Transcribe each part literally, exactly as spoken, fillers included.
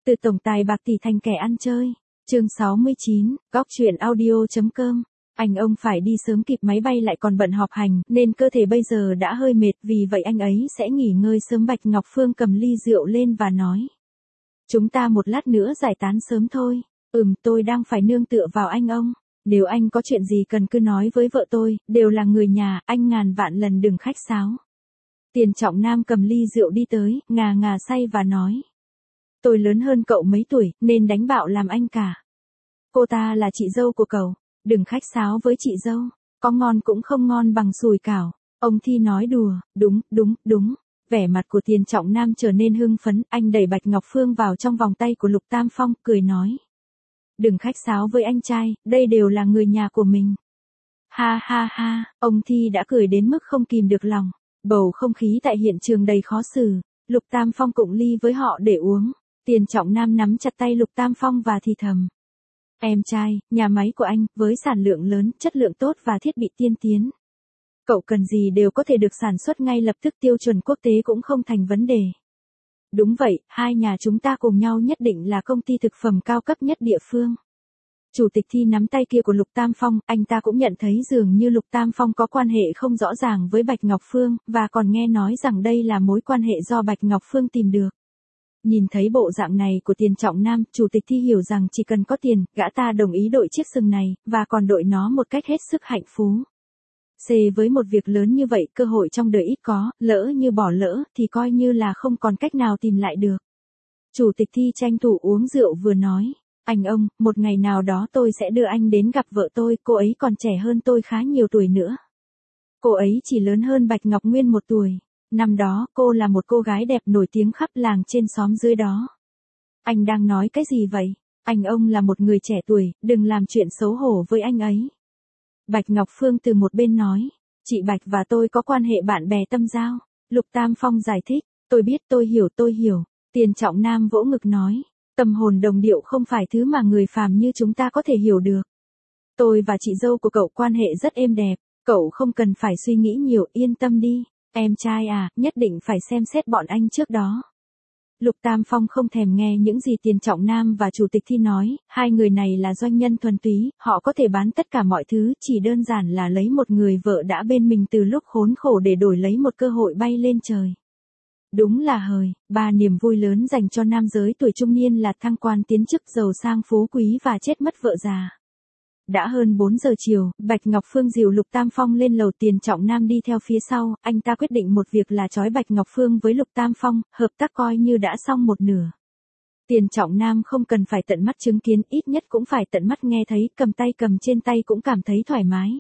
Từ tổng tài bạc tỷ thành kẻ ăn chơi. Chương sáu mươi chín, góc truyện audio.com. Anh ông phải đi sớm kịp máy bay lại còn bận họp hành, nên cơ thể bây giờ đã hơi mệt, vì vậy anh ấy sẽ nghỉ ngơi sớm. Bạch Ngọc Phương cầm ly rượu lên và nói. Chúng ta một lát nữa giải tán sớm thôi. Ừm, tôi đang phải nương tựa vào anh ông. Nếu anh có chuyện gì cần cứ nói với vợ tôi, đều là người nhà, anh ngàn vạn lần đừng khách sáo. Tiền Trọng Nam cầm ly rượu đi tới, ngà ngà say và nói. Tôi lớn hơn cậu mấy tuổi, nên đánh bạo làm anh cả. Cô ta là chị dâu của cậu, đừng khách sáo với chị dâu, có ngon cũng không ngon bằng sùi cảo. Ông Thi nói đùa, đúng, đúng, đúng. Vẻ mặt của Tiền Trọng Nam trở nên hưng phấn, anh đẩy Bạch Ngọc Phương vào trong vòng tay của Lục Tam Phong, cười nói. Đừng khách sáo với anh trai, đây đều là người nhà của mình. Ha ha ha, ông Thi đã cười đến mức không kìm được lòng. Bầu không khí tại hiện trường đầy khó xử. Lục Tam Phong cụng ly với họ để uống. Tiền Trọng Nam nắm chặt tay Lục Tam Phong và thì thầm. Em trai, nhà máy của anh, với sản lượng lớn, chất lượng tốt và thiết bị tiên tiến. Cậu cần gì đều có thể được sản xuất ngay lập tức, tiêu chuẩn quốc tế cũng không thành vấn đề. Đúng vậy, hai nhà chúng ta cùng nhau nhất định là công ty thực phẩm cao cấp nhất địa phương. Chủ tịch Thi nắm tay kia của Lục Tam Phong, anh ta cũng nhận thấy dường như Lục Tam Phong có quan hệ không rõ ràng với Bạch Ngọc Phương, và còn nghe nói rằng đây là mối quan hệ do Bạch Ngọc Phương tìm được. Nhìn thấy bộ dạng này của Tiền Trọng Nam, Chủ tịch Thi hiểu rằng chỉ cần có tiền, gã ta đồng ý đội chiếc sừng này, và còn đội nó một cách hết sức hạnh phú. C với một việc lớn như vậy, cơ hội trong đời ít có, lỡ như bỏ lỡ, thì coi như là không còn cách nào tìm lại được. Chủ tịch Thi tranh thủ uống rượu vừa nói. Anh ông, một ngày nào đó tôi sẽ đưa anh đến gặp vợ tôi, cô ấy còn trẻ hơn tôi khá nhiều tuổi nữa. Cô ấy chỉ lớn hơn Bạch Ngọc Nguyên một tuổi. Năm đó, cô là một cô gái đẹp nổi tiếng khắp làng trên xóm dưới đó. Anh đang nói cái gì vậy? Anh ông là một người trẻ tuổi, đừng làm chuyện xấu hổ với anh ấy. Bạch Ngọc Phương từ một bên nói, chị Bạch và tôi có quan hệ bạn bè tâm giao. Lục Tam Phong giải thích, tôi biết, tôi hiểu, tôi hiểu. Tiền Trọng Nam vỗ ngực nói, tâm hồn đồng điệu không phải thứ mà người phàm như chúng ta có thể hiểu được. Tôi và chị dâu của cậu quan hệ rất êm đẹp, cậu không cần phải suy nghĩ nhiều, yên tâm đi. Em trai à, nhất định phải xem xét bọn anh trước đó. Lục Tam Phong không thèm nghe những gì Tiền Trọng Nam và Chủ tịch Thi nói, hai người này là doanh nhân thuần túy, họ có thể bán tất cả mọi thứ, chỉ đơn giản là lấy một người vợ đã bên mình từ lúc khốn khổ để đổi lấy một cơ hội bay lên trời. Đúng là hời, ba niềm vui lớn dành cho nam giới tuổi trung niên là thăng quan tiến chức, giàu sang phú quý và chết mất vợ già. Đã hơn bốn giờ chiều, Bạch Ngọc Phương dìu Lục Tam Phong lên lầu, Tiền Trọng Nam đi theo phía sau, anh ta quyết định một việc là trói Bạch Ngọc Phương với Lục Tam Phong, hợp tác coi như đã xong một nửa. Tiền Trọng Nam không cần phải tận mắt chứng kiến, ít nhất cũng phải tận mắt nghe thấy, cầm tay cầm trên tay cũng cảm thấy thoải mái.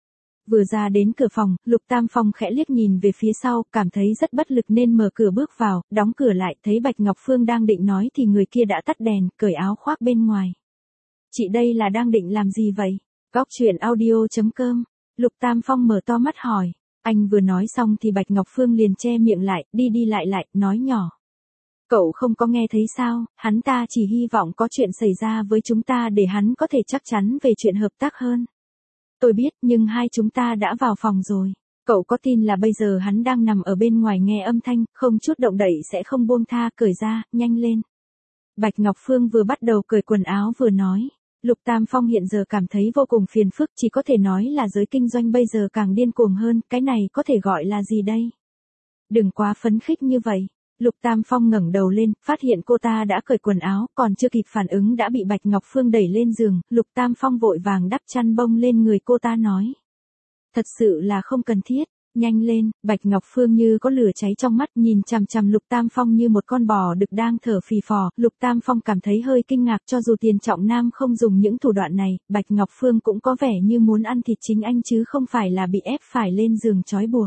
Vừa ra đến cửa phòng, Lục Tam Phong khẽ liếc nhìn về phía sau, cảm thấy rất bất lực nên mở cửa bước vào, đóng cửa lại, thấy Bạch Ngọc Phương đang định nói thì người kia đã tắt đèn, cởi áo khoác bên ngoài. Chị đây là đang định làm gì vậy? Góc truyện audio.com. Lục Tam Phong mở to mắt hỏi. Anh vừa nói xong thì Bạch Ngọc Phương liền che miệng lại, đi đi lại lại, nói nhỏ. Cậu không có nghe thấy sao, hắn ta chỉ hy vọng có chuyện xảy ra với chúng ta để hắn có thể chắc chắn về chuyện hợp tác hơn. Tôi biết, nhưng hai chúng ta đã vào phòng rồi. Cậu có tin là bây giờ hắn đang nằm ở bên ngoài nghe âm thanh, không chút động đậy sẽ không buông tha, cởi ra, nhanh lên. Bạch Ngọc Phương vừa bắt đầu cởi quần áo vừa nói. Lục Tam Phong hiện giờ cảm thấy vô cùng phiền phức, chỉ có thể nói là giới kinh doanh bây giờ càng điên cuồng hơn, cái này có thể gọi là gì đây? Đừng quá phấn khích như vậy. Lục Tam Phong ngẩng đầu lên, phát hiện cô ta đã cởi quần áo, còn chưa kịp phản ứng đã bị Bạch Ngọc Phương đẩy lên giường, Lục Tam Phong vội vàng đắp chăn bông lên người cô ta nói. Thật sự là không cần thiết, nhanh lên. Bạch Ngọc Phương như có lửa cháy trong mắt, nhìn chằm chằm Lục Tam Phong như một con bò đực đang thở phì phò. Lục Tam Phong cảm thấy hơi kinh ngạc, cho dù Tiền Trọng Nam không dùng những thủ đoạn này, Bạch Ngọc Phương cũng có vẻ như muốn ăn thịt chính anh chứ không phải là bị ép phải lên giường trói buộc.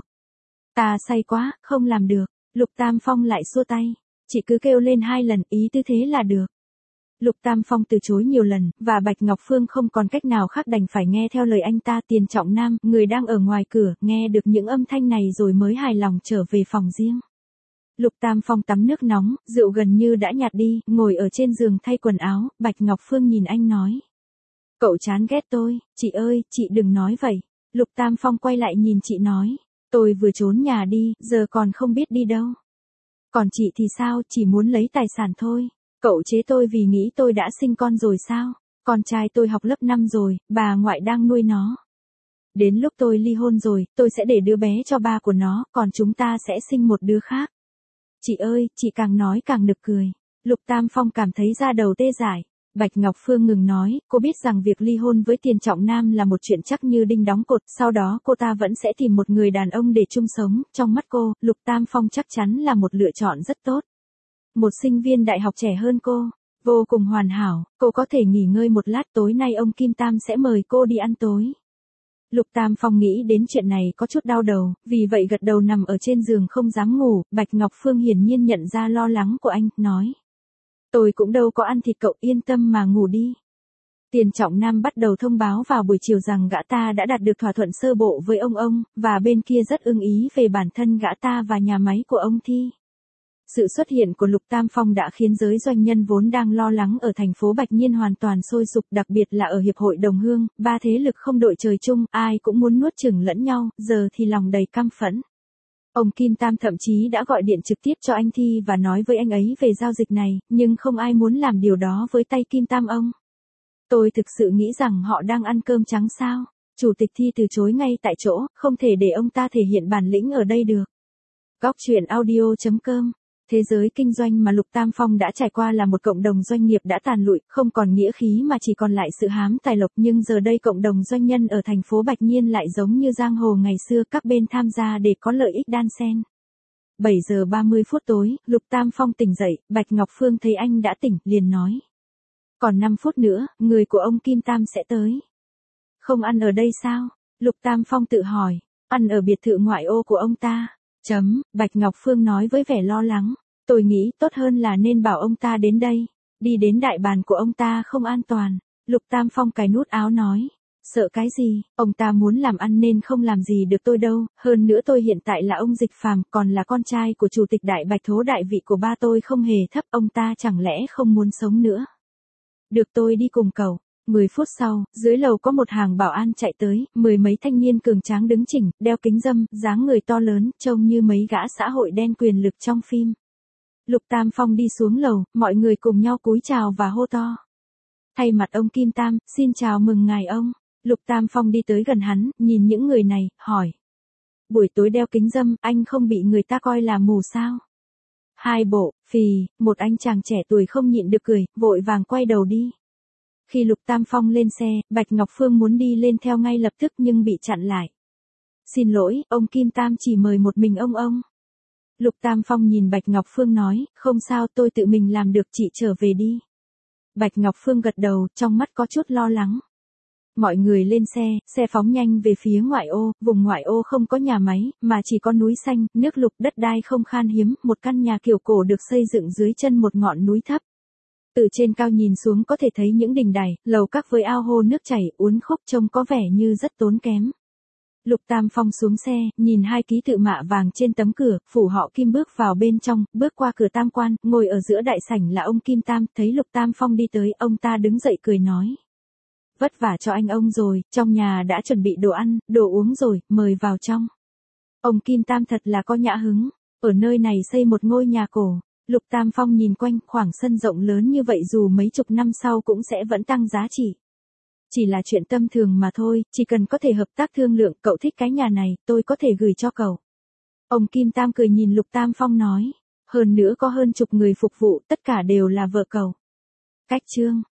Ta say quá, không làm được. Lục Tam Phong lại xua tay. Chị cứ kêu lên hai lần, ý tư thế là được. Lục Tam Phong từ chối nhiều lần, và Bạch Ngọc Phương không còn cách nào khác đành phải nghe theo lời anh ta. Tiền Trọng Nam, người đang ở ngoài cửa, nghe được những âm thanh này rồi mới hài lòng trở về phòng riêng. Lục Tam Phong tắm nước nóng, rượu gần như đã nhạt đi, ngồi ở trên giường thay quần áo, Bạch Ngọc Phương nhìn anh nói. Cậu chán ghét tôi, chị ơi, chị đừng nói vậy. Lục Tam Phong quay lại nhìn chị nói. Tôi vừa trốn nhà đi, giờ còn không biết đi đâu. Còn chị thì sao, chỉ muốn lấy tài sản thôi. Cậu chế tôi vì nghĩ tôi đã sinh con rồi sao? Con trai tôi học lớp năm rồi, bà ngoại đang nuôi nó. Đến lúc tôi ly hôn rồi, tôi sẽ để đứa bé cho ba của nó, còn chúng ta sẽ sinh một đứa khác. Chị ơi, chị càng nói càng nực cười. Lục Tam Phong cảm thấy da đầu tê dại. Bạch Ngọc Phương ngừng nói, cô biết rằng việc ly hôn với Tiền Trọng Nam là một chuyện chắc như đinh đóng cột, sau đó cô ta vẫn sẽ tìm một người đàn ông để chung sống, trong mắt cô, Lục Tam Phong chắc chắn là một lựa chọn rất tốt. Một sinh viên đại học trẻ hơn cô, vô cùng hoàn hảo, cô có thể nghỉ ngơi một lát, tối nay ông Kim Tam sẽ mời cô đi ăn tối. Lục Tam Phong nghĩ đến chuyện này có chút đau đầu, vì vậy gật đầu nằm ở trên giường không dám ngủ. Bạch Ngọc Phương hiển nhiên nhận ra lo lắng của anh, nói. Tôi cũng đâu có ăn thịt, cậu yên tâm mà ngủ đi. Tiền Trọng Nam bắt đầu thông báo vào buổi chiều rằng gã ta đã đạt được thỏa thuận sơ bộ với ông ông, và bên kia rất ưng ý về bản thân gã ta và nhà máy của ông Thi. Sự xuất hiện của Lục Tam Phong đã khiến giới doanh nhân vốn đang lo lắng ở thành phố Bạch Nhiên hoàn toàn sôi sục, đặc biệt là ở Hiệp hội Đồng Hương, ba thế lực không đội trời chung, ai cũng muốn nuốt chửng lẫn nhau, giờ thì lòng đầy căm phẫn. Ông Kim Tam thậm chí đã gọi điện trực tiếp cho anh Thi và nói với anh ấy về giao dịch này, nhưng không ai muốn làm điều đó với tay Kim Tam ông. Tôi thực sự nghĩ rằng họ đang ăn cơm trắng sao? Chủ tịch Thi từ chối ngay tại chỗ, không thể để ông ta thể hiện bản lĩnh ở đây được. Góc truyện audio chấm com. Thế giới kinh doanh mà Lục Tam Phong đã trải qua là một cộng đồng doanh nghiệp đã tàn lụi, không còn nghĩa khí mà chỉ còn lại sự hám tài lộc, nhưng giờ đây cộng đồng doanh nhân ở thành phố Bạch Nhiên lại giống như giang hồ ngày xưa, các bên tham gia để có lợi ích đan xen. bảy giờ ba mươi phút tối, Lục Tam Phong tỉnh dậy, Bạch Ngọc Phương thấy anh đã tỉnh, liền nói. Còn năm phút nữa, người của ông Kim Tam sẽ tới. Không ăn ở đây sao? Lục Tam Phong tự hỏi, ăn ở biệt thự ngoại ô của ông ta. Chấm, Bạch Ngọc Phương nói với vẻ lo lắng. Tôi nghĩ tốt hơn là nên bảo ông ta đến đây. Đi đến đại bàn của ông ta không an toàn. Lục Tam Phong cài nút áo nói. Sợ cái gì, ông ta muốn làm ăn nên không làm gì được tôi đâu. Hơn nữa tôi hiện tại là ông Dịch Phàm, còn là con trai của chủ tịch Đại Bạch Thố, đại vị của ba tôi không hề thấp. Ông ta chẳng lẽ không muốn sống nữa? Được, tôi đi cùng cậu. Mười phút sau, dưới lầu có một hàng bảo an chạy tới, mười mấy thanh niên cường tráng đứng chỉnh, đeo kính râm, dáng người to lớn, trông như mấy gã xã hội đen quyền lực trong phim. Lục Tam Phong đi xuống lầu, mọi người cùng nhau cúi chào và hô to. Thay mặt ông Kim Tam, xin chào mừng ngài ông. Lục Tam Phong đi tới gần hắn, nhìn những người này, hỏi. Buổi tối đeo kính râm, anh không bị người ta coi là mù sao? Hai bộ, phì, một anh chàng trẻ tuổi không nhịn được cười, vội vàng quay đầu đi. Khi Lục Tam Phong lên xe, Bạch Ngọc Phương muốn đi lên theo ngay lập tức nhưng bị chặn lại. Xin lỗi, ông Kim Tam chỉ mời một mình ông ông. Lục Tam Phong nhìn Bạch Ngọc Phương nói, không sao, tôi tự mình làm được, chị trở về đi. Bạch Ngọc Phương gật đầu, trong mắt có chút lo lắng. Mọi người lên xe, xe phóng nhanh về phía ngoại ô, vùng ngoại ô không có nhà máy, mà chỉ có núi xanh, nước lục, đất đai không khan hiếm, một căn nhà kiểu cổ được xây dựng dưới chân một ngọn núi thấp. Từ trên cao nhìn xuống có thể thấy những đình đài, lầu các với ao hồ nước chảy, uốn khúc, trông có vẻ như rất tốn kém. Lục Tam Phong xuống xe, nhìn hai ký tự mạ vàng trên tấm cửa, phủ họ Kim bước vào bên trong, bước qua cửa tam quan, ngồi ở giữa đại sảnh là ông Kim Tam, thấy Lục Tam Phong đi tới, ông ta đứng dậy cười nói. Vất vả cho anh ông rồi, trong nhà đã chuẩn bị đồ ăn, đồ uống rồi, mời vào trong. Ông Kim Tam thật là có nhã hứng, ở nơi này xây một ngôi nhà cổ. Lục Tam Phong nhìn quanh, khoảng sân rộng lớn như vậy dù mấy chục năm sau cũng sẽ vẫn tăng giá trị. Chỉ là chuyện tâm thường mà thôi, chỉ cần có thể hợp tác thương lượng, cậu thích cái nhà này, tôi có thể gửi cho cậu. Ông Kim Tam cười nhìn Lục Tam Phong nói, hơn nữa có hơn chục người phục vụ, tất cả đều là vợ cậu. Cách chương